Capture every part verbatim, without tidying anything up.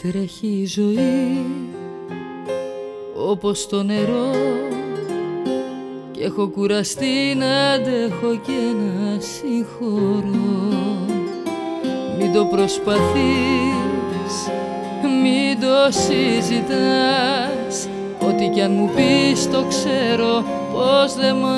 Τρέχει η ζωή όπως το νερό και έχω κουραστεί να αντέχω και να συγχωρώ. Μην το προσπαθείς, μην το συζητάς, ό,τι κι αν μου πεις το ξέρω πως δεν μ'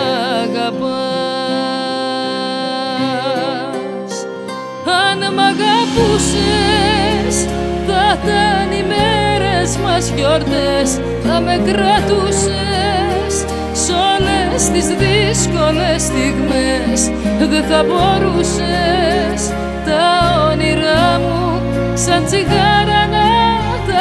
αγαπάς. Αν μ' αγαπούσες θα ήταν οι μέρες μας γιορτές, θα με κρατούσες σ' όλες τις δύσκολες στιγμές. Δεν θα μπορούσες τα όνειρά μου σαν τσιγάρα να τα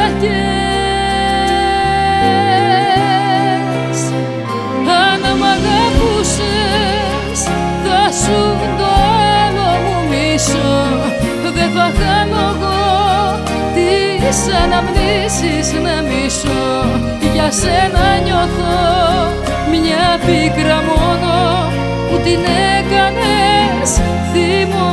καίες. Αν μ' αγαπούσες θα σου το άλλο μου μισό, δεν θα κάνω εγώ τις αναμνήσεις να μισώ. Για σένα νιώθω μια πίκρα μόνο που την έκανες θυμό.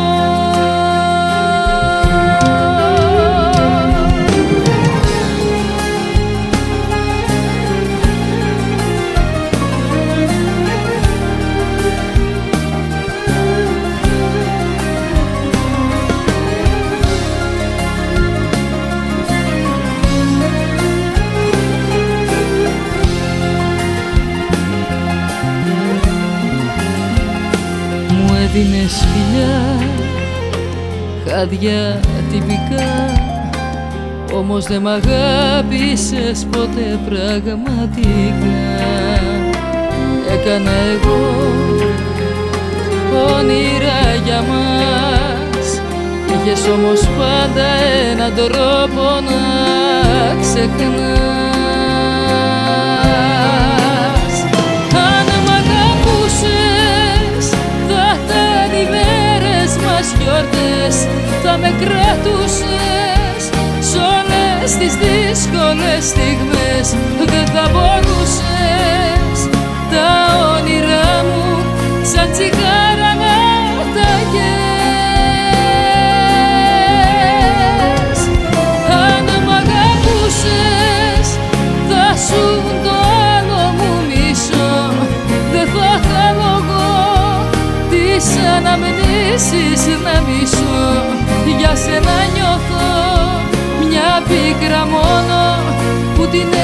Έδινες φιλιά, χάδια τυπικά, όμως δεν μ' αγάπησες ποτέ πραγματικά. Έκανα εγώ όνειρα για μας, είχες όμως πάντα έναν τρόπο να ξεχνάς. Θα με κρατούσες σ' όλες τις δύσκολες στιγμές. Δεν θα μπορούσες τα όνειρά μου σαν τσιγάρα να τα καίες. Αν μ' αγαπούσες θα σου το άλλο μου μισό, δεν θα χάνω εγώ τις αναμνήσεις να μισώ. Για σένα νιώθω μια πίκρα μόνο που την